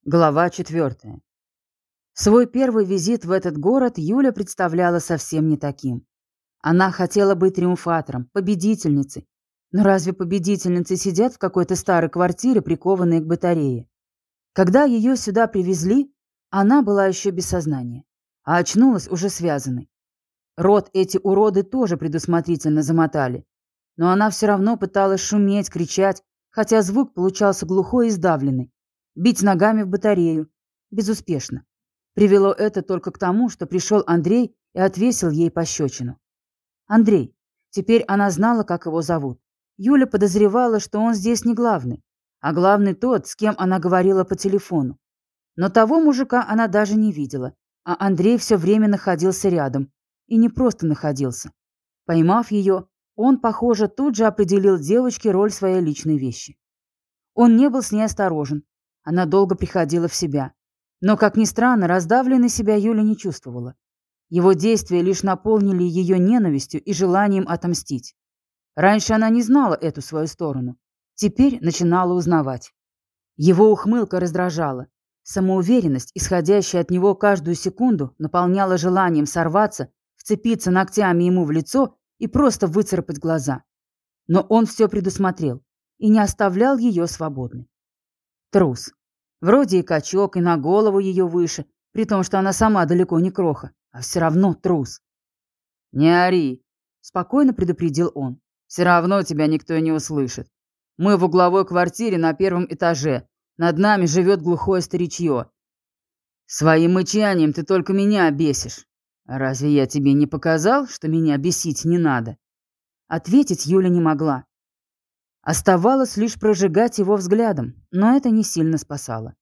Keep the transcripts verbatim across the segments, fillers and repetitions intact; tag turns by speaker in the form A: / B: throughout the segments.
A: Глава четвертая. Свой первый визит в этот город Юля представляла совсем не таким. Она хотела быть триумфатором, победительницей. Но разве победительницы сидят в какой-то старой квартире, прикованные к батарее? Когда ее сюда привезли, она была еще без сознания, а очнулась уже связанной. Рот эти уроды тоже предусмотрительно замотали. Но она все равно пыталась шуметь, кричать, хотя звук получался глухой и сдавленный. Бить ногами в батарею. Безуспешно. Привело это только к тому, что пришел Андрей и отвесил ей пощечину. Андрей. Теперь она знала, как его зовут. Юля подозревала, что он здесь не главный, а главный тот, с кем она говорила по телефону. Но того мужика она даже не видела, а Андрей все время находился рядом. И не просто находился. Поймав ее, он, похоже, тут же определил девочке роль своей личной вещи. Он не был с ней осторожен. Она долго приходила в себя. Но, как ни странно, раздавленной себя Юля не чувствовала. Его действия лишь наполнили ее ненавистью и желанием отомстить. Раньше она не знала эту свою сторону. Теперь начинала узнавать. Его ухмылка раздражала. Самоуверенность, исходящая от него каждую секунду, наполняла желанием сорваться, вцепиться ногтями ему в лицо и просто выцарапать глаза. Но он все предусмотрел и не оставлял ее свободной. Трус. Вроде и качок, и на голову ее выше, при том, что она сама далеко не кроха, а все равно трус. «Не ори», — спокойно предупредил он. «Все равно тебя никто не услышит. Мы в угловой квартире на первом этаже. Над нами живет глухое старичье. Своим мычанием ты только меня бесишь. Разве я тебе не показал, что меня бесить не надо?» Ответить Юля не могла. Оставалось лишь прожигать его взглядом, но это не сильно спасало.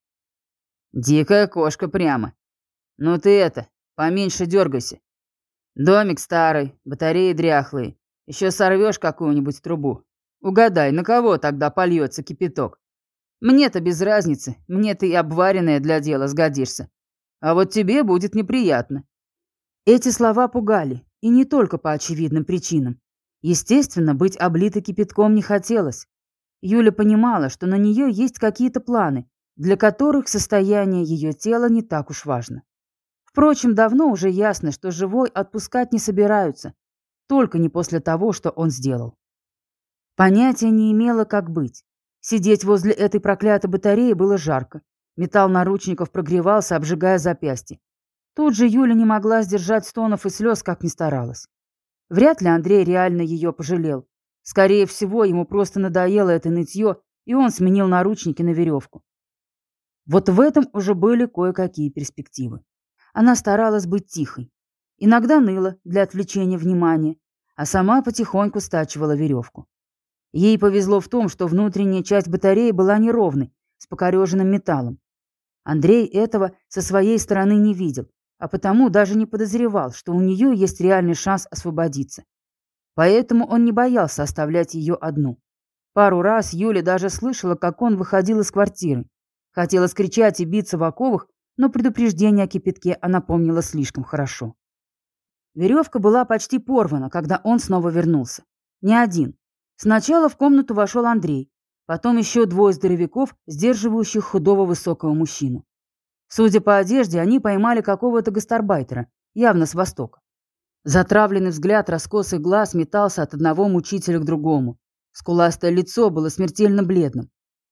A: «Дикая кошка прямо. Ну ты это, поменьше дергайся. Домик старый, батареи дряхлые. Еще сорвешь какую-нибудь трубу. Угадай, на кого тогда польется кипяток? Мне-то без разницы, мне ты и обваренная для дела сгодишься. А вот тебе будет неприятно». Эти слова пугали, и не только по очевидным причинам. Естественно, быть облитой кипятком не хотелось. Юля понимала, что на нее есть какие-то планы, для которых состояние ее тела не так уж важно. Впрочем, давно уже ясно, что живой отпускать не собираются, только не после того, что он сделал. Понятия не имела, как быть. Сидеть возле этой проклятой батареи было жарко. Металл наручников прогревался, обжигая запястье. Тут же Юля не могла сдержать стонов и слез, как ни старалась. Вряд ли Андрей реально ее пожалел. Скорее всего, ему просто надоело это нытье, и он сменил наручники на веревку. Вот в этом уже были кое-какие перспективы. Она старалась быть тихой. Иногда ныла для отвлечения внимания, а сама потихоньку стачивала веревку. Ей повезло в том, что внутренняя часть батареи была неровной, с покореженным металлом. Андрей этого со своей стороны не видел, а потому даже не подозревал, что у нее есть реальный шанс освободиться. Поэтому он не боялся оставлять ее одну. Пару раз Юля даже слышала, как он выходил из квартиры. Хотела скричать и биться в оковах, но предупреждение о кипятке она помнила слишком хорошо. Веревка была почти порвана, когда он снова вернулся. Не один. Сначала в комнату вошел Андрей, потом еще двое здоровяков, сдерживающих худого высокого мужчину. Судя по одежде, они поймали какого-то гастарбайтера, явно с востока. Затравленный взгляд раскосых глаз метался от одного мучителя к другому. Скуластое лицо было смертельно бледным.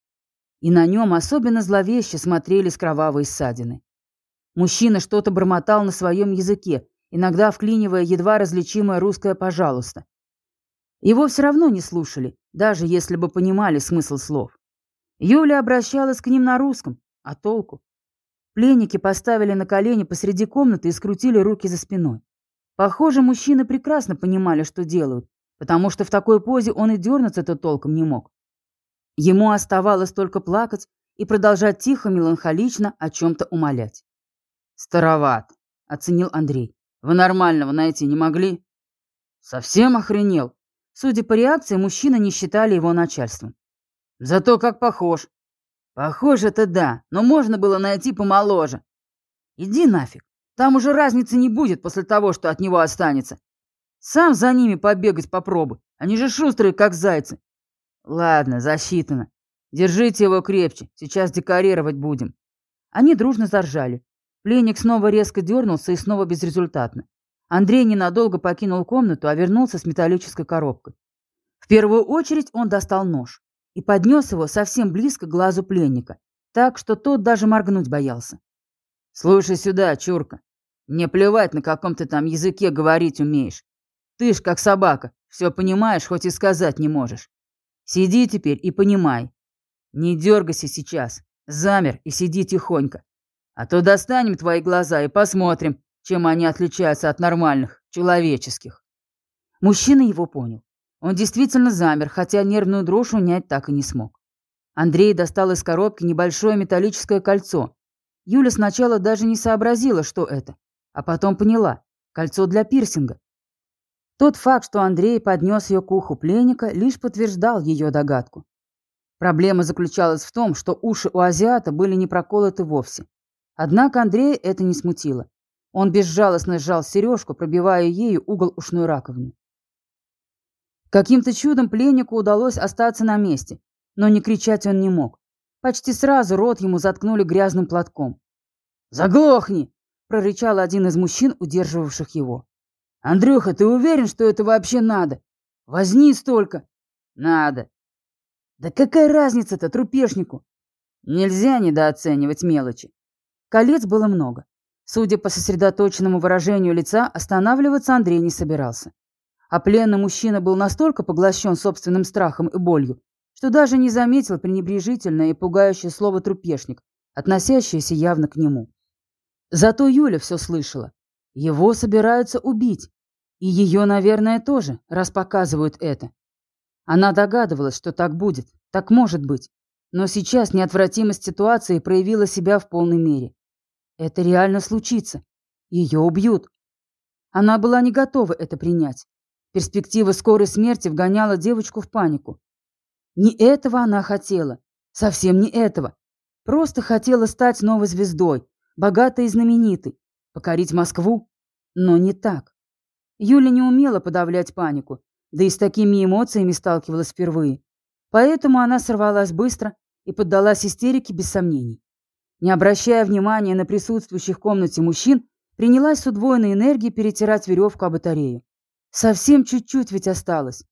A: И на нем особенно зловеще смотрелись кровавые ссадины. Мужчина что-то бормотал на своем языке, иногда вклинивая едва различимое русское «пожалуйста». Его все равно не слушали, даже если бы понимали смысл слов. Юля обращалась к ним на русском, а толку? Пленники поставили на колени посреди комнаты и скрутили руки за спиной. Похоже, мужчины прекрасно понимали, что делают, потому что в такой позе он и дернуться-то толком не мог. Ему оставалось только плакать и продолжать тихо, меланхолично о чем-то умолять. «Староват», — оценил Андрей. «Вы нормального найти не могли?» «Совсем охренел?» Судя по реакции, мужчины не считали его начальством. «Зато как похож». «Похоже-то да, но можно было найти помоложе». «Иди нафиг, там уже разницы не будет после того, что от него останется. Сам за ними побегать попробуй, они же шустрые, как зайцы». «Ладно, засчитано. Держите его крепче, сейчас декорировать будем». Они дружно заржали. Пленник снова резко дернулся и снова безрезультатно. Андрей ненадолго покинул комнату, а вернулся с металлической коробкой. В первую очередь он достал нож и поднес его совсем близко к глазу пленника, так что тот даже моргнуть боялся. «Слушай сюда, чурка. Мне плевать, на каком ты там языке говорить умеешь. Ты ж как собака, все понимаешь, хоть и сказать не можешь. Сиди теперь и понимай. Не дергайся сейчас, замер и сиди тихонько. А то достанем твои глаза и посмотрим, чем они отличаются от нормальных, человеческих». Мужчина его понял. Он действительно замер, хотя нервную дрожь унять так и не смог. Андрей достал из коробки небольшое металлическое кольцо. Юля сначала даже не сообразила, что это, а потом поняла – кольцо для пирсинга. Тот факт, что Андрей поднес ее к уху пленника, лишь подтверждал ее догадку. Проблема заключалась в том, что уши у азиата были не проколоты вовсе. Однако Андрея это не смутило. Он безжалостно сжал сережку, пробивая ею угол ушной раковины. Каким-то чудом пленнику удалось остаться на месте, но не кричать он не мог. Почти сразу рот ему заткнули грязным платком. «Заглохни!» – прорычал один из мужчин, удерживавших его. «Андрюха, ты уверен, что это вообще надо? Возни столько!» «Надо!» «Да какая разница-то трупешнику?» Нельзя недооценивать мелочи. Колец было много. Судя по сосредоточенному выражению лица, останавливаться Андрей не собирался. А пленный мужчина был настолько поглощен собственным страхом и болью, что даже не заметил пренебрежительное и пугающее слово «трупешник», относящееся явно к нему. Зато Юля все слышала. Его собираются убить. И ее, наверное, тоже, раз показывают это. Она догадывалась, что так будет, так может быть. Но сейчас неотвратимость ситуации проявила себя в полной мере. Это реально случится. Ее убьют. Она была не готова это принять. Перспектива скорой смерти вгоняла девочку в панику. Не этого она хотела. Совсем не этого. Просто хотела стать новой звездой, богатой и знаменитой, покорить Москву. Но не так. Юля не умела подавлять панику, да и с такими эмоциями сталкивалась впервые. Поэтому она сорвалась быстро и поддалась истерике без сомнений. Не обращая внимания на присутствующих в комнате мужчин, принялась с удвоенной энергией перетирать веревку о батарею. Совсем чуть-чуть ведь осталось.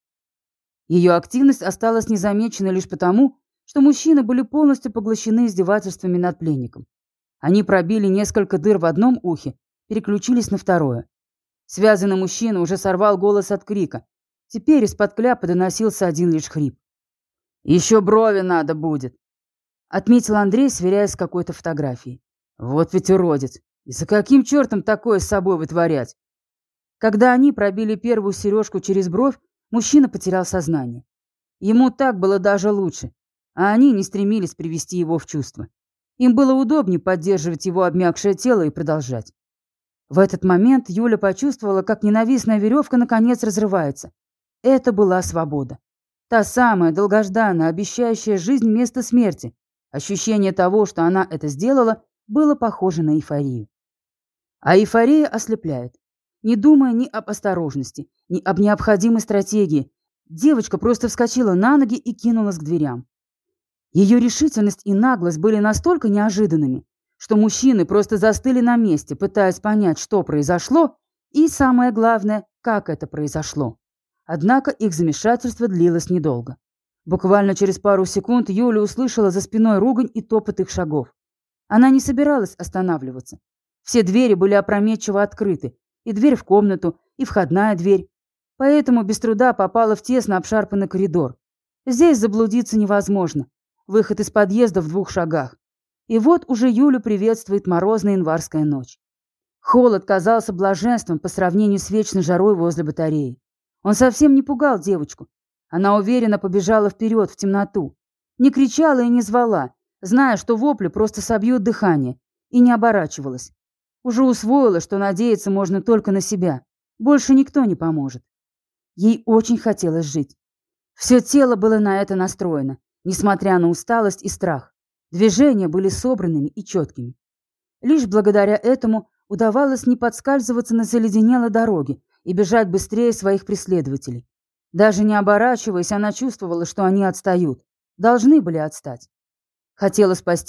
A: Ее активность осталась незамеченной лишь потому, что мужчины были полностью поглощены издевательствами над пленником. Они пробили несколько дыр в одном ухе, переключились на второе. Связанный мужчина уже сорвал голос от крика. Теперь из-под кляпа доносился один лишь хрип. «Еще брови надо будет», — отметил Андрей, сверяясь с какой-то фотографией. «Вот ведь уродец! И за каким чертом такое с собой вытворять?» Когда они пробили первую сережку через бровь, мужчина потерял сознание. Ему так было даже лучше, а они не стремились привести его в чувство. Им было удобнее поддерживать его обмякшее тело и продолжать. В этот момент Юля почувствовала, как ненавистная веревка наконец разрывается. Это была свобода. Та самая, долгожданная, обещающая жизнь вместо смерти. Ощущение того, что она это сделала, было похоже на эйфорию. А эйфория ослепляет. Не думая ни об осторожности, ни об необходимой стратегии, девочка просто вскочила на ноги и кинулась к дверям. Ее решительность и наглость были настолько неожиданными, что мужчины просто застыли на месте, пытаясь понять, что произошло, и, самое главное, как это произошло. Однако их замешательство длилось недолго. Буквально через пару секунд Юля услышала за спиной ругань и топот их шагов. Она не собиралась останавливаться. Все двери были опрометчиво открыты, и дверь в комнату, и входная дверь. Поэтому без труда попала в тесно обшарпанный коридор. Здесь заблудиться невозможно. Выход из подъезда в двух шагах. И вот уже Юлю приветствует морозная январская ночь. Холод казался блаженством по сравнению с вечной жарой возле батареи. Он совсем не пугал девочку. Она уверенно побежала вперед в темноту. Не кричала и не звала, зная, что вопли просто собьют дыхание, и не оборачивалась. Уже усвоила, что надеяться можно только на себя. Больше никто не поможет. Ей очень хотелось жить. Все тело было на это настроено, несмотря на усталость и страх. Движения были собранными и четкими. Лишь благодаря этому удавалось не подскальзываться на заледенелой дороге и бежать быстрее своих преследователей. Даже не оборачиваясь, она чувствовала, что они отстают. Должны были отстать. Хотела спастись,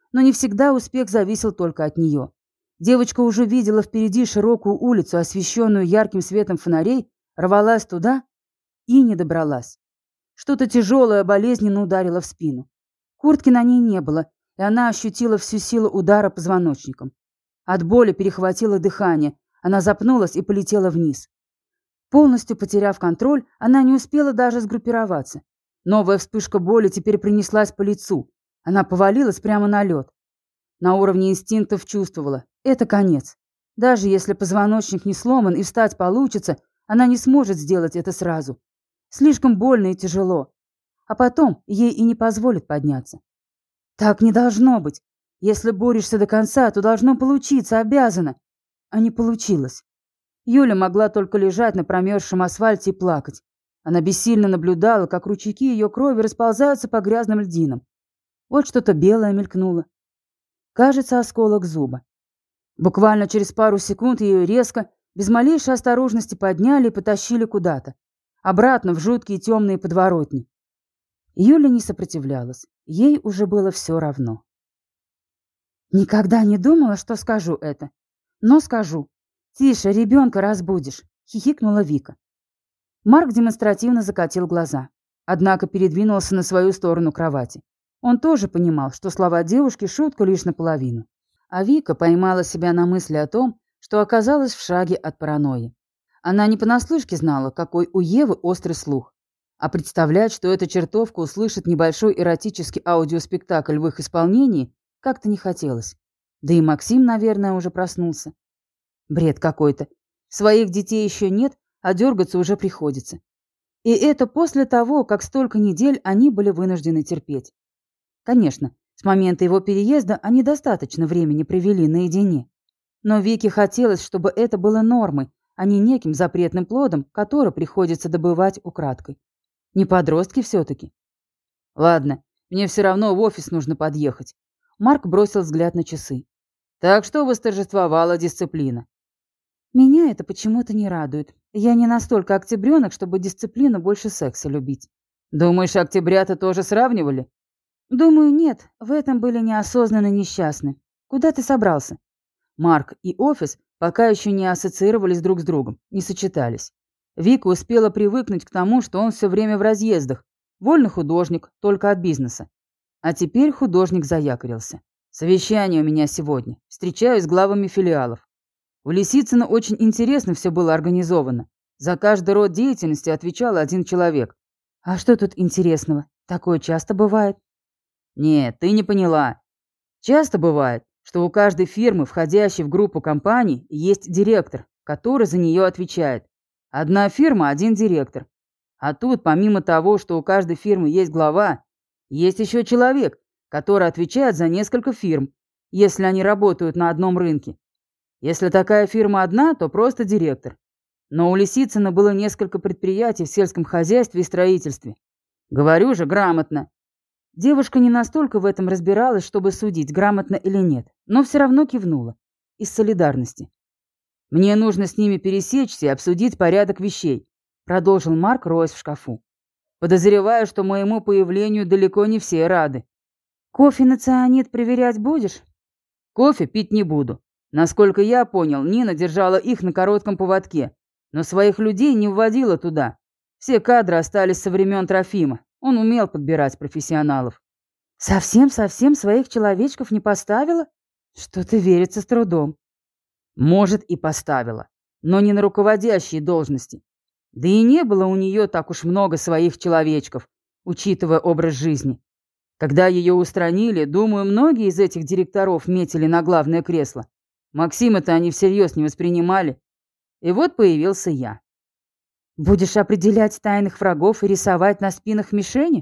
A: Но не всегда успех зависел только от нее. Девочка уже видела впереди широкую улицу, освещенную ярким светом фонарей, рвалась туда и не добралась. Что-то тяжелое болезненно ударило в спину. Куртки на ней не было, и она ощутила всю силу удара позвоночником. От боли перехватило дыхание, она запнулась и полетела вниз. Полностью потеряв контроль, она не успела даже сгруппироваться. Новая вспышка боли теперь принеслась по лицу. Она повалилась прямо на лед. На уровне инстинктов чувствовала – это конец. Даже если позвоночник не сломан и встать получится, она не сможет сделать это сразу. Слишком больно и тяжело. А потом ей и не позволят подняться. Так не должно быть. Если борешься до конца, то должно получиться, обязано. А не получилось. Юля могла только лежать на промерзшем асфальте и плакать. Она бессильно наблюдала, как ручейки ее крови расползаются по грязным льдинам. Вот что-то белое мелькнуло. Кажется, осколок зуба. Буквально через пару секунд ее резко, без малейшей осторожности подняли и потащили куда-то. Обратно в жуткие темные подворотни. Юля не сопротивлялась. Ей уже было все равно. «Никогда не думала, что скажу это. Но скажу. Тише, ребенка разбудишь», — хихикнула Вика. Марк демонстративно закатил глаза, однако передвинулся на свою сторону кровати. Он тоже понимал, что слова девушки — шутка лишь наполовину. А Вика поймала себя на мысли о том, что оказалась в шаге от паранойи. Она не понаслышке знала, какой у Евы острый слух. А представлять, что эта чертовка услышит небольшой эротический аудиоспектакль в их исполнении, как-то не хотелось. Да и Максим, наверное, уже проснулся. Бред какой-то. Своих детей еще нет, а дергаться уже приходится. И это после того, как столько недель они были вынуждены терпеть. Конечно, с момента его переезда они достаточно времени провели наедине. Но Вике хотелось, чтобы это было нормой, а не неким запретным плодом, который приходится добывать украдкой. Не подростки все-таки. Ладно, мне все равно в офис нужно подъехать. Марк бросил взгляд на часы. Так что восторжествовала дисциплина. Меня это почему-то не радует. Я не настолько октябренок, чтобы дисциплину больше секса любить. Думаешь, октябрята тоже сравнивали? Думаю, нет. В этом были неосознанно несчастны. Куда ты собрался? Марк и офис пока еще не ассоциировались друг с другом, не сочетались. Вика успела привыкнуть к тому, что он все время в разъездах. Вольный художник, только от бизнеса. А теперь художник заякорился. Совещание у меня сегодня. Встречаюсь с главами филиалов. У Лисицына очень интересно все было организовано. За каждый род деятельности отвечал один человек. А что тут интересного? Такое часто бывает. Нет, ты не поняла. Часто бывает, что у каждой фирмы, входящей в группу компаний, есть директор, который за нее отвечает. Одна фирма, один директор. А тут, помимо того, что у каждой фирмы есть глава, есть еще человек, который отвечает за несколько фирм, если они работают на одном рынке. Если такая фирма одна, то просто директор. Но у Лисицына было несколько предприятий в сельском хозяйстве и строительстве. Говорю же, грамотно. Девушка не настолько в этом разбиралась, чтобы судить, грамотно или нет, но все равно кивнула. Из солидарности. «Мне нужно с ними пересечься и обсудить порядок вещей», продолжил Марк, роясь в шкафу. «Подозреваю, что моему появлению далеко не все рады». «Кофе на цианид проверять будешь?» «Кофе пить не буду. Насколько я понял, Нина держала их на коротком поводке, но своих людей не вводила туда. Все кадры остались со времен Трофима. Он умел подбирать профессионалов». «Совсем-совсем своих человечков не поставила? Что-то верится с трудом». «Может, и поставила, но не на руководящие должности. Да и не было у нее так уж много своих человечков, учитывая образ жизни. Когда ее устранили, думаю, многие из этих директоров метили на главное кресло. Максима-то они всерьез не воспринимали. И вот появился я». «Будешь определять тайных врагов и рисовать на спинах мишени?»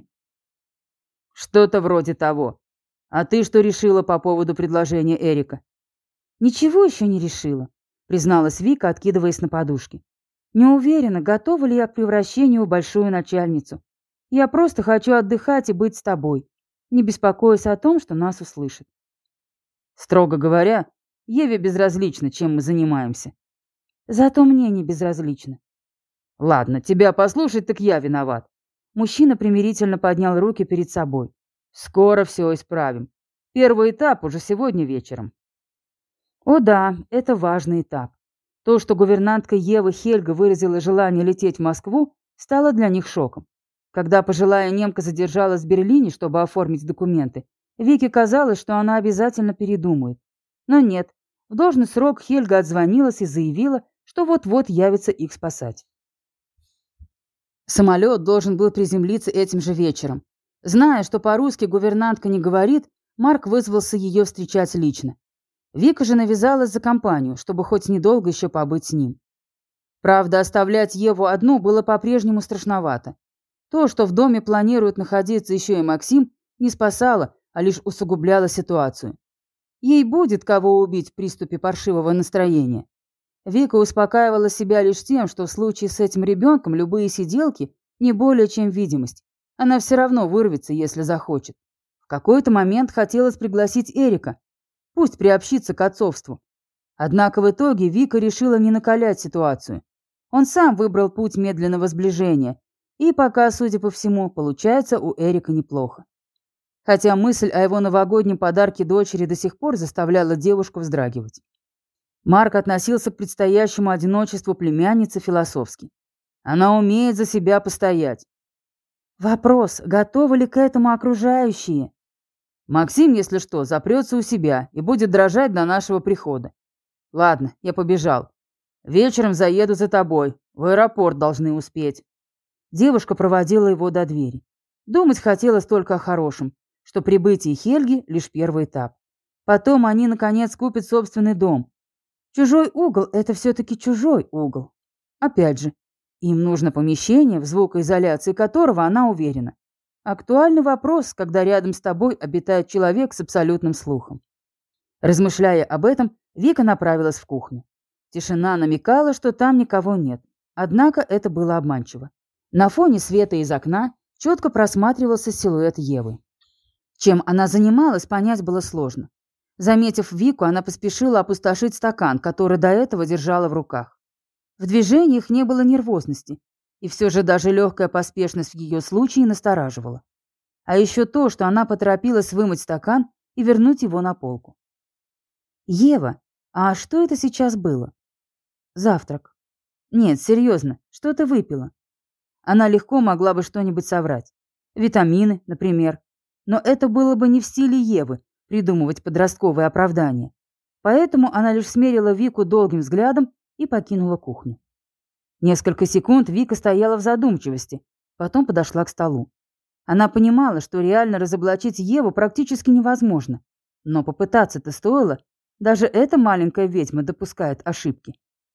A: «Что-то вроде того. А ты что решила по поводу предложения Эрика?» «Ничего еще не решила», призналась Вика, откидываясь на подушке. «Не уверена, готова ли я к превращению в большую начальницу. Я просто хочу отдыхать и быть с тобой, не беспокоясь о том, что нас услышат». «Строго говоря, Еве безразлично, чем мы занимаемся». «Зато мне не безразлично». «Ладно, тебя послушать, так я виноват». Мужчина примирительно поднял руки перед собой. «Скоро все исправим. Первый этап уже сегодня вечером. О да, это важный этап. То, что гувернантка Евы Хельга выразила желание лететь в Москву, стало для них шоком. Когда пожилая немка задержалась в Берлине, чтобы оформить документы, Вике казалось, что она обязательно передумает. Но нет, в должный срок Хельга отзвонилась и заявила, что вот-вот явится их спасать. Самолет должен был приземлиться этим же вечером. Зная, что по-русски гувернантка не говорит, Марк вызвался ее встречать лично. Вика же навязалась за компанию, чтобы хоть недолго еще побыть с ним. Правда, оставлять Еву одну было по-прежнему страшновато. То, что в доме планирует находиться еще и Максим, не спасало, а лишь усугубляло ситуацию. Ей будет кого убить в приступе паршивого настроения. Вика успокаивала себя лишь тем, что в случае с этим ребенком любые сиделки не более чем видимость. Она все равно вырвется, если захочет. В какой-то момент хотелось пригласить Эрика. Пусть приобщится к отцовству. Однако в итоге Вика решила не накалять ситуацию. Он сам выбрал путь медленного сближения. И пока, судя по всему, получается у Эрика неплохо. Хотя мысль о его новогоднем подарке дочери до сих пор заставляла девушку вздрагивать. Марк относился к предстоящему одиночеству племянницы философски. Она умеет за себя постоять. Вопрос, готовы ли к этому окружающие? Максим, если что, запрется у себя и будет дрожать до нашего прихода. Ладно, я побежал. Вечером заеду за тобой. В аэропорт должны успеть. Девушка проводила его до двери. Думать хотелось только о хорошем, что прибытие Хельги — лишь первый этап. Потом они, наконец, купят собственный дом. Чужой угол — это все-таки чужой угол. Опять же, им нужно помещение, в звукоизоляции которого она уверена. Актуальный вопрос, когда рядом с тобой обитает человек с абсолютным слухом. Размышляя об этом, Вика направилась в кухню. Тишина намекала, что там никого нет. Однако это было обманчиво. На фоне света из окна четко просматривался силуэт Евы. Чем она занималась, понять было сложно. Заметив Вику, она поспешила опустошить стакан, который до этого держала в руках. В движениях не было нервозности, и все же даже легкая поспешность в ее случае настораживала. А еще то, что она поторопилась вымыть стакан и вернуть его на полку. «Ева, а что это сейчас было?» «Завтрак». «Нет, серьезно, что ты выпила?» Она легко могла бы что-нибудь соврать. Витамины, например. Но это было бы не в стиле Евы придумывать подростковые оправдания. Поэтому она лишь смерила Вику долгим взглядом и покинула кухню. Несколько секунд Вика стояла в задумчивости, потом подошла к столу. Она понимала, что реально разоблачить Еву практически невозможно. Но попытаться-то стоило. Даже эта маленькая ведьма допускает ошибки.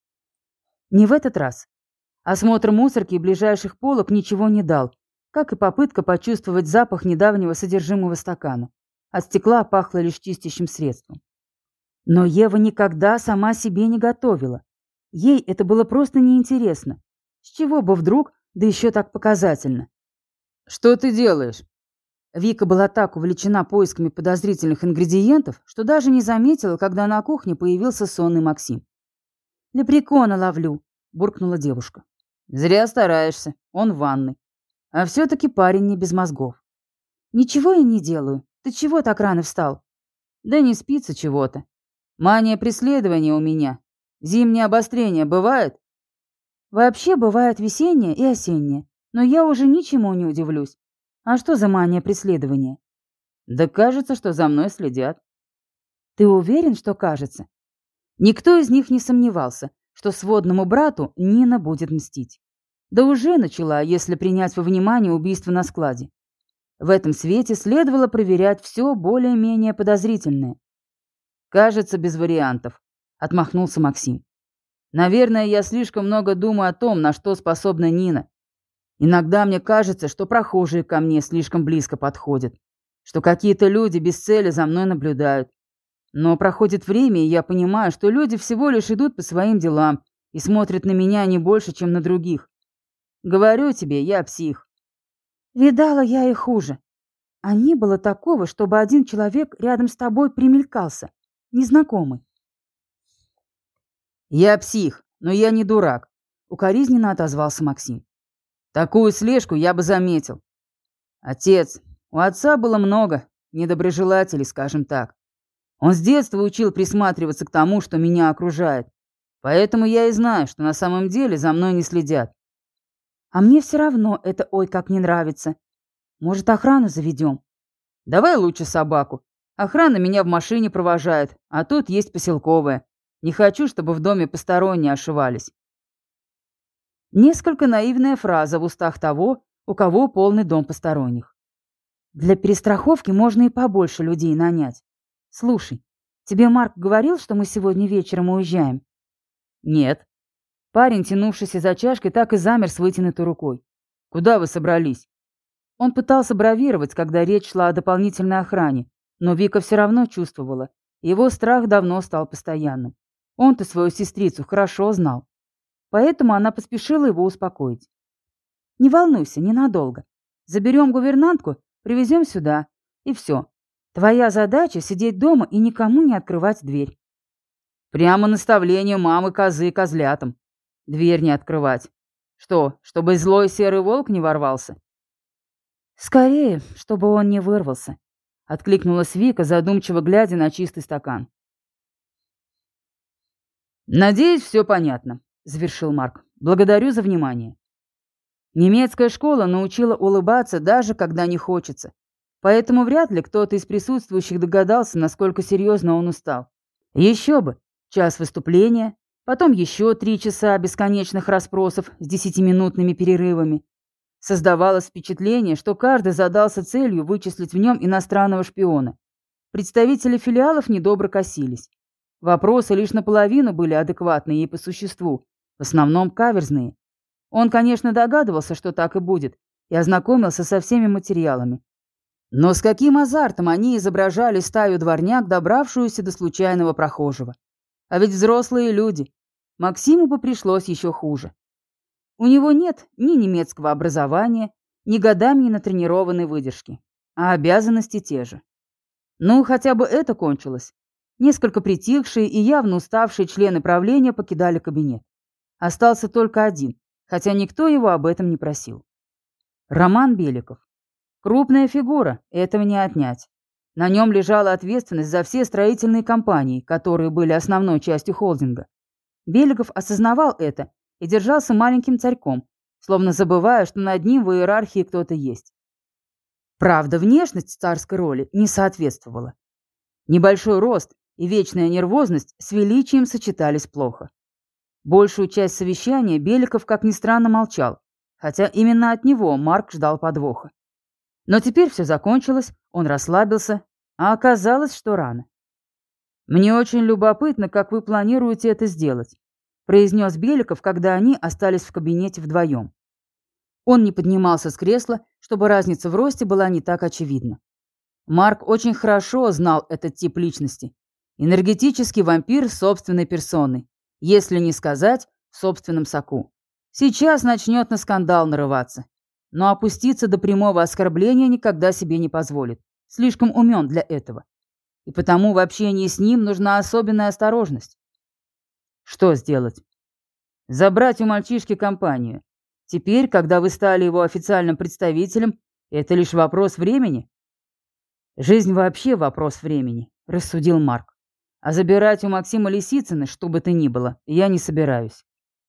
A: Не в этот раз. Осмотр мусорки и ближайших полок ничего не дал, как и попытка почувствовать запах недавнего содержимого стакана. От стекла пахло лишь чистящим средством. Но Ева никогда сама себе не готовила. Ей это было просто неинтересно. С чего бы вдруг, да еще так показательно. «Что ты делаешь?» Вика была так увлечена поисками подозрительных ингредиентов, что даже не заметила, когда на кухне появился сонный Максим. «Лепрекона ловлю», — буркнула девушка. «Зря стараешься, он в ванной. А все-таки парень не без мозгов». «Ничего я не делаю. Ты чего так рано встал?» «Да не спится чего-то. Мания преследования у меня. Зимнее обострение бывает?» «Вообще бывает весеннее и осеннее, но я уже ничему не удивлюсь. А что за мания преследования?» «Да кажется, что за мной следят». «Ты уверен, что кажется?» Никто из них не сомневался, что сводному брату Нина будет мстить. Да уже начала, если принять во внимание убийство на складе. В этом свете следовало проверять все более-менее подозрительное. «Кажется, без вариантов», — отмахнулся Максим. «Наверное, я слишком много думаю о том, на что способна Нина. Иногда мне кажется, что прохожие ко мне слишком близко подходят, что какие-то люди без цели за мной наблюдают. Но проходит время, и я понимаю, что люди всего лишь идут по своим делам и смотрят на меня не больше, чем на других. Говорю тебе, я псих». «Видала я и хуже. А не было такого, чтобы один человек рядом с тобой примелькался, незнакомый». «Я псих, но я не дурак», — укоризненно отозвался Максим. «Такую слежку я бы заметил. Отец, у отца было много, недоброжелатели, скажем так. Он с детства учил присматриваться к тому, что меня окружает. Поэтому я и знаю, что на самом деле за мной не следят. А мне все равно это ой как не нравится. Может, охрану заведем? Давай лучше собаку. Охрана меня в машине провожает, а тут есть поселковая. Не хочу, чтобы в доме посторонние ошивались. Несколько наивная фраза в устах того, у кого полный дом посторонних. Для перестраховки можно и побольше людей нанять. Слушай, тебе Марк говорил, что мы сегодня вечером уезжаем? Нет. Парень, тянувшийся за чашкой, так и замер с вытянутой рукой. Куда вы собрались? Он пытался бравировать, когда речь шла о дополнительной охране, но Вика все равно чувствовала. Его страх давно стал постоянным. Он-то свою сестрицу хорошо знал. Поэтому она поспешила его успокоить. Не волнуйся, ненадолго. Заберем гувернантку, привезем сюда, и все. Твоя задача — сидеть дома и никому не открывать дверь. Прямо наставление мамы козы козлятам. Дверь не открывать. Что, чтобы злой серый волк не ворвался? Скорее, чтобы он не вырвался, откликнулась Вика, задумчиво глядя на чистый стакан. Надеюсь, все понятно, завершил Марк. Благодарю за внимание. Немецкая школа научила улыбаться даже когда не хочется. Поэтому вряд ли кто-то из присутствующих догадался, насколько серьезно он устал. Еще бы, час выступления, потом еще три часа бесконечных расспросов с десятиминутными перерывами. Создавалось впечатление, что каждый задался целью вычислить в нем иностранного шпиона. Представители филиалов недобро косились. Вопросы лишь наполовину были адекватные и по существу, в основном каверзные. Он, конечно, догадывался, что так и будет, и ознакомился со всеми материалами. Но с каким азартом они изображали стаю дворняг, добравшуюся до случайного прохожего. А ведь взрослые люди. Максиму бы пришлось еще хуже. У него нет ни немецкого образования, ни годами натренированной выдержки, а обязанности те же. Ну, хотя бы это кончилось. Несколько притихшие и явно уставшие члены правления покидали кабинет. Остался только один, хотя никто его об этом не просил. Роман Беликов. Крупная фигура, этого не отнять. На нем лежала ответственность за все строительные компании, которые были основной частью холдинга. Беликов осознавал это и держался маленьким царьком, словно забывая, что над ним в иерархии кто-то есть. Правда, внешность царской роли не соответствовала. Небольшой рост и вечная нервозность с величием сочетались плохо. Большую часть совещания Беликов, как ни странно, молчал, хотя именно от него Марк ждал подвоха. Но теперь все закончилось, он расслабился, а оказалось, что рано. «Мне очень любопытно, как вы планируете это сделать», произнес Беликов, когда они остались в кабинете вдвоем. Он не поднимался с кресла, чтобы разница в росте была не так очевидна. Марк очень хорошо знал этот тип личности. Энергетический вампир собственной персоной, если не сказать в собственном соку. Сейчас начнет на скандал нарываться. Но опуститься до прямого оскорбления никогда себе не позволит. Слишком умен для этого. И потому в общении с ним нужна особенная осторожность. Что сделать? Забрать у мальчишки компанию. Теперь, когда вы стали его официальным представителем, это лишь вопрос времени? Жизнь вообще вопрос времени, рассудил Марк. А забирать у Максима Лисицына, что бы то ни было, я не собираюсь.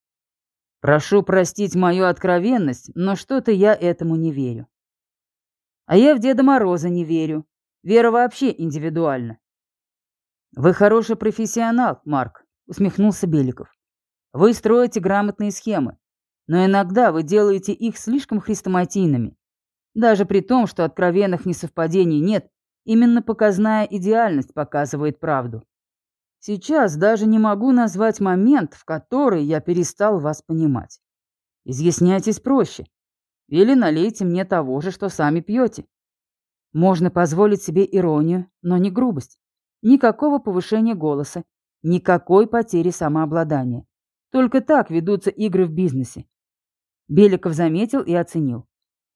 A: Прошу простить мою откровенность, но что-то я этому не верю. А я в Деда Мороза не верю. Вера вообще индивидуальна. Вы хороший профессионал, Марк, усмехнулся Беликов. Вы строите грамотные схемы, но иногда вы делаете их слишком хрестоматийными. Даже при том, что откровенных несовпадений нет, именно показная идеальность показывает правду. Сейчас даже не могу назвать момент, в который я перестал вас понимать. Изъясняйтесь проще. Или налейте мне того же, что сами пьете. Можно позволить себе иронию, но не грубость. Никакого повышения голоса, никакой потери самообладания. Только так ведутся игры в бизнесе. Беликов заметил и оценил.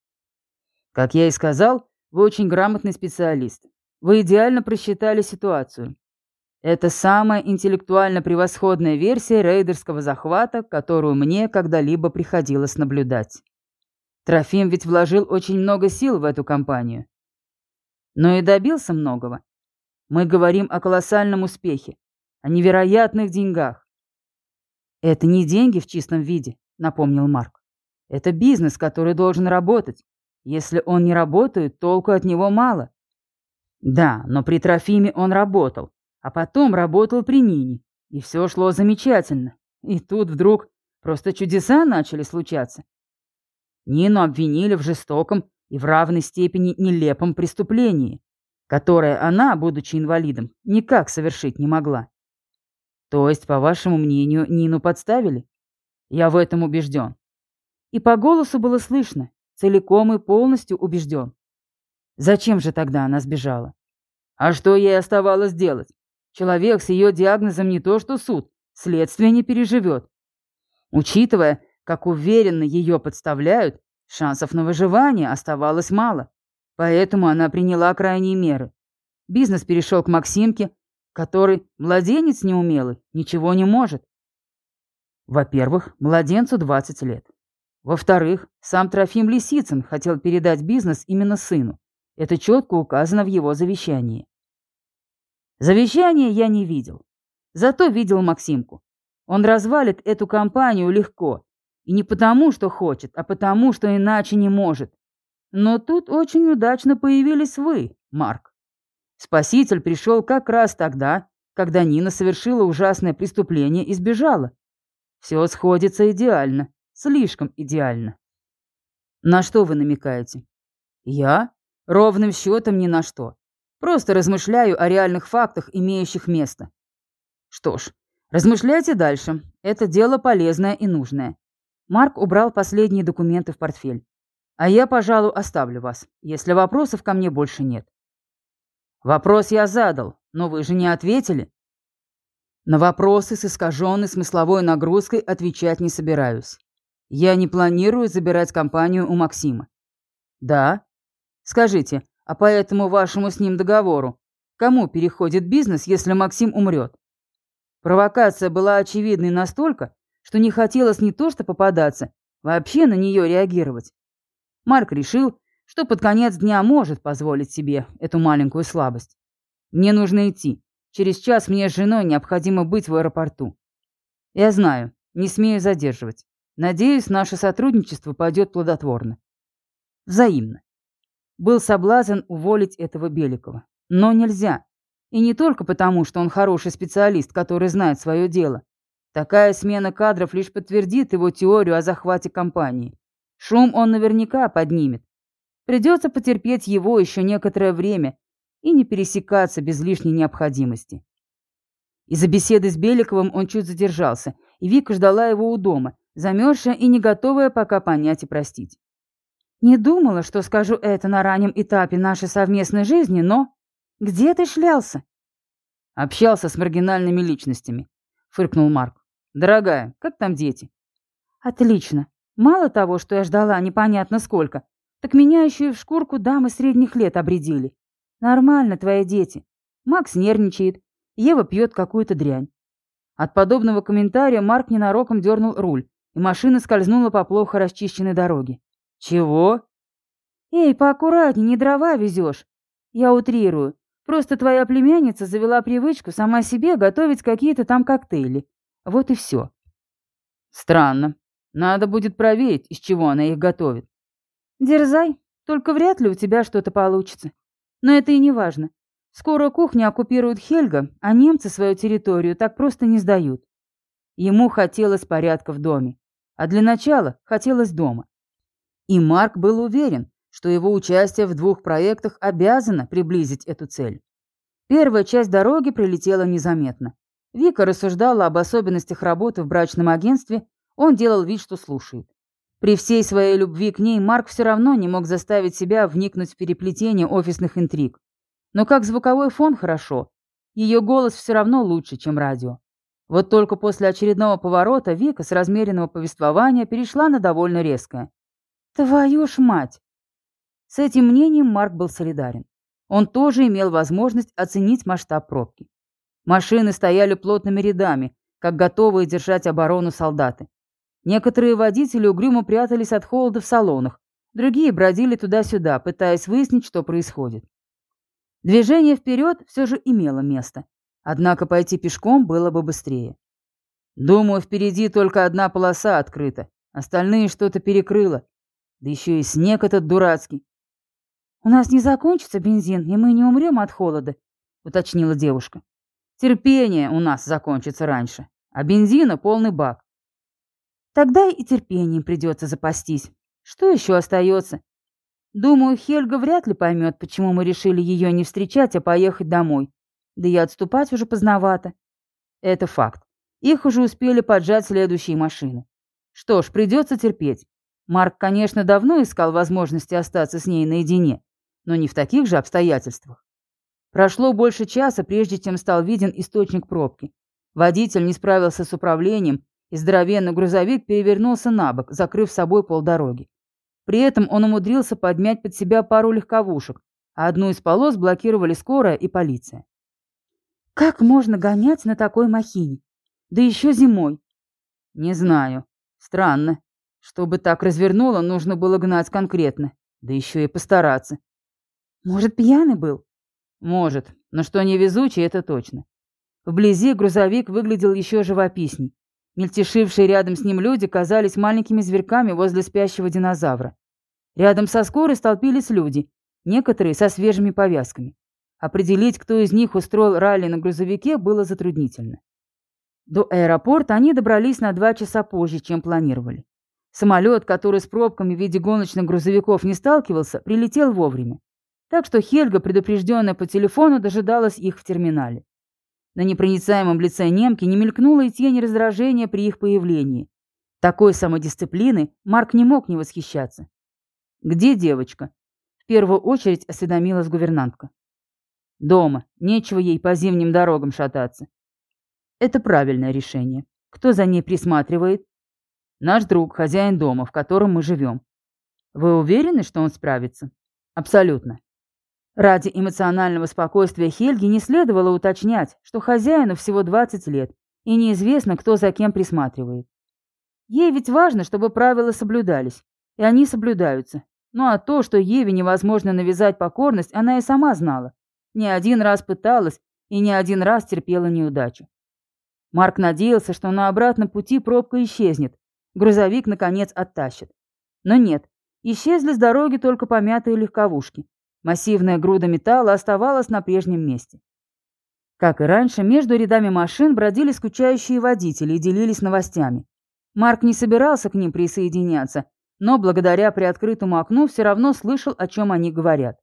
A: Как я и сказал, вы очень грамотный специалист. Вы идеально просчитали ситуацию. Это самая интеллектуально превосходная версия рейдерского захвата, которую мне когда-либо приходилось наблюдать. Трофим ведь вложил очень много сил в эту кампанию. но и добился многого. Мы говорим о колоссальном успехе, о невероятных деньгах. «Это не деньги в чистом виде», — напомнил Марк. «Это бизнес, который должен работать. Если он не работает, толку от него мало». «Да, но при Трофиме он работал, а потом работал при Нине, и все шло замечательно. И тут вдруг просто чудеса начали случаться. Нину обвинили в жестоком и в равной степени нелепом преступлении, которое она, будучи инвалидом, никак совершить не могла. То есть, по вашему мнению, Нину подставили? Я в этом убежден». И по голосу было слышно, целиком и полностью убежден. Зачем же тогда она сбежала? А что ей оставалось делать? Человек с ее диагнозом не то что суд, следствие не переживет. Учитывая, как уверенно ее подставляют, шансов на выживание оставалось мало. Поэтому она приняла крайние меры. Бизнес перешел к Максимке, который, младенец неумелый, ничего не может. Во-первых, младенцу двадцать лет. Во-вторых, сам Трофим Лисицын хотел передать бизнес именно сыну. Это четко указано в его завещании. Завещание я не видел. Зато видел Максимку. Он развалит эту компанию легко. И не потому, что хочет, а потому, что иначе не может. Но тут очень удачно появились вы, Марк. Спаситель пришел как раз тогда, когда Нина совершила ужасное преступление и сбежала. Все сходится идеально, слишком идеально. На что вы намекаете? Я? Ровным счетом ни на что. Просто размышляю о реальных фактах, имеющих место. Что ж, размышляйте дальше. Это дело полезное и нужное. Марк убрал последние документы в портфель. А я, пожалуй, оставлю вас, если вопросов ко мне больше нет. Вопрос я задал, но вы же не ответили. На вопросы с искаженной смысловой нагрузкой отвечать не собираюсь. Я не планирую забирать компанию у Максима. Да? Скажите, а по этому вашему с ним договору, кому переходит бизнес, если Максим умрет? Провокация была очевидной настолько, что не хотелось не то что попадаться, вообще на нее реагировать. Марк решил, что под конец дня может позволить себе эту маленькую слабость. Мне нужно идти. Через час мне с женой необходимо быть в аэропорту. Я знаю, не смею задерживать. Надеюсь, наше сотрудничество пойдет плодотворно. Взаимно. Был соблазн уволить этого Беликова. Но нельзя. И не только потому, что он хороший специалист, который знает свое дело. Такая смена кадров лишь подтвердит его теорию о захвате компании. Шум он наверняка поднимет. Придется потерпеть его еще некоторое время и не пересекаться без лишней необходимости. Из-за беседы с Беликовым он чуть задержался, и Вика ждала его у дома, замерзшая и не готовая пока понять и простить. «Не думала, что скажу это на раннем этапе нашей совместной жизни, но... Где ты шлялся?» «Общался с маргинальными личностями», — фыркнул Марк. «Дорогая, как там дети?» «Отлично. Мало того, что я ждала непонятно сколько, так меня еще и в шкурку дамы средних лет обредили. Нормально твои дети. Макс нервничает, Ева пьет какую-то дрянь». От подобного комментария Марк ненароком дернул руль, и машина скользнула по плохо расчищенной дороге. «Чего?» «Эй, поаккуратней, не дрова везешь. Я утрирую. Просто твоя племянница завела привычку сама себе готовить какие-то там коктейли. Вот и все». «Странно. Надо будет проверить, из чего она их готовит». «Дерзай, только вряд ли у тебя что-то получится. Но это и не важно. Скоро кухню оккупирует Хельга, а немцы свою территорию так просто не сдают». Ему хотелось порядка в доме. А для начала хотелось дома. И Марк был уверен, что его участие в двух проектах обязано приблизить эту цель. Первая часть дороги прилетела незаметно. Вика рассуждала об особенностях работы в брачном агентстве, он делал вид, что слушает. При всей своей любви к ней Марк все равно не мог заставить себя вникнуть в переплетение офисных интриг. Но как звуковой фон хорошо. Ее голос все равно лучше, чем радио. Вот только после очередного поворота Вика с размеренного повествования перешла на довольно резкое. «Твою ж мать!» С этим мнением Марк был солидарен. Он тоже имел возможность оценить масштаб пробки. Машины стояли плотными рядами, как готовые держать оборону солдаты. Некоторые водители угрюмо прятались от холода в салонах, другие бродили туда-сюда, пытаясь выяснить, что происходит. Движение вперед все же имело место, однако пойти пешком было бы быстрее. «Думаю, впереди только одна полоса открыта, остальные что-то перекрыло. Да еще и снег этот дурацкий». «У нас не закончится бензин, и мы не умрем от холода», — уточнила девушка. «Терпение у нас закончится раньше, а бензина полный бак». «Тогда и терпением придется запастись. Что еще остается? Думаю, Хельга вряд ли поймет, почему мы решили ее не встречать, а поехать домой. Да и отступать уже поздновато». «Это факт. Их уже успели поджать следующие машины. Что ж, придется терпеть. Марк, конечно, давно искал возможности остаться с ней наедине, но не в таких же обстоятельствах. Прошло больше часа, прежде чем стал виден источник пробки. Водитель не справился с управлением, и здоровенный грузовик перевернулся на бок, закрыв собой полдороги. При этом он умудрился подмять под себя пару легковушек, а одну из полос блокировали скорая и полиция. «Как можно гонять на такой махине? Да еще зимой?» «Не знаю. Странно. Чтобы так развернуло, нужно было гнать конкретно, да еще и постараться». «Может, пьяный был?» «Может, но что невезучий, это точно». Вблизи грузовик выглядел еще живописней. Мельтешившие рядом с ним люди казались маленькими зверьками возле спящего динозавра. Рядом со скорой столпились люди, некоторые со свежими повязками. Определить, кто из них устроил ралли на грузовике, было затруднительно. До аэропорта они добрались на два часа позже, чем планировали. Самолет, который с пробками в виде гоночных грузовиков не сталкивался, прилетел вовремя. Так что Хельга, предупрежденная по телефону, дожидалась их в терминале. На непроницаемом лице немки не мелькнуло и тени раздражения при их появлении. Такой самодисциплины Марк не мог не восхищаться. «Где девочка?» — в первую очередь осведомилась гувернантка. «Дома. Нечего ей по зимним дорогам шататься». «Это правильное решение. Кто за ней присматривает?» «Наш друг, хозяин дома, в котором мы живем». «Вы уверены, что он справится?» «Абсолютно». Ради эмоционального спокойствия Хельги не следовало уточнять, что хозяину всего двадцать лет, и неизвестно, кто за кем присматривает. Ей ведь важно, чтобы правила соблюдались, и они соблюдаются. Ну а то, что Еве невозможно навязать покорность, она и сама знала. Не один раз пыталась и не один раз терпела неудачу. Марк надеялся, что на обратном пути пробка исчезнет, грузовик, наконец, оттащит. Но нет, исчезли с дороги только помятые легковушки. Массивная груда металла оставалась на прежнем месте. Как и раньше, между рядами машин бродили скучающие водители и делились новостями. Марк не собирался к ним присоединяться, но благодаря приоткрытому окну все равно слышал, о чем они говорят.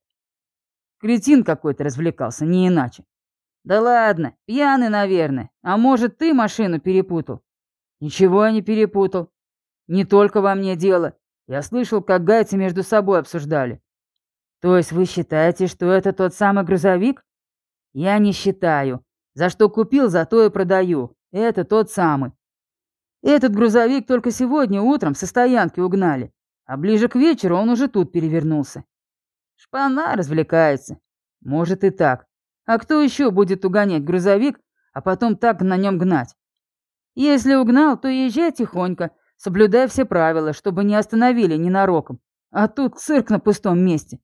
A: Кретин какой-то развлекался, не иначе. «Да ладно, пьяный, наверное. А может, ты машину перепутал?» «Ничего я не перепутал. Не только во мне дело. Я слышал, как гайцы между собой обсуждали». «То есть вы считаете, что это тот самый грузовик?» «Я не считаю. За что купил, за то и продаю. Это тот самый. Этот грузовик только сегодня утром со стоянки угнали, а ближе к вечеру он уже тут перевернулся. Шпана развлекается. Может и так. А кто еще будет угонять грузовик, а потом так на нем гнать? Если угнал, то езжай тихонько, соблюдай все правила, чтобы не остановили ненароком. А тут цирк на пустом месте».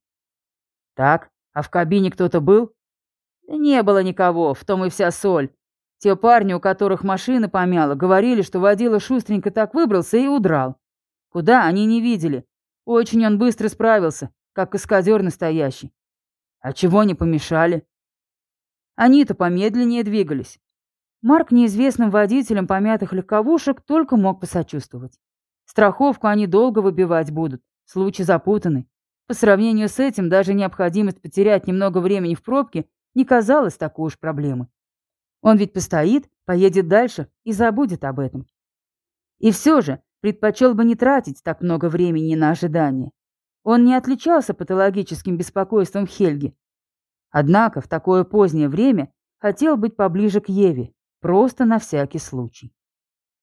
A: «Так, а в кабине кто-то был?» «Да не было никого, в том и вся соль. Те парни, у которых машина помяла, говорили, что водила шустренько так выбрался и удрал. Куда, они не видели. Очень он быстро справился, как каскадер настоящий. А чего не помешали?» «Они-то помедленнее двигались». Марк неизвестным водителям помятых легковушек только мог посочувствовать. Страховку они долго выбивать будут, случай запутанный. По сравнению с этим даже необходимость потерять немного времени в пробке не казалась такой уж проблемой. Он ведь постоит, поедет дальше и забудет об этом. И все же предпочел бы не тратить так много времени на ожидание. Он не отличался патологическим беспокойством Хельги. Однако в такое позднее время хотел быть поближе к Еве, просто на всякий случай.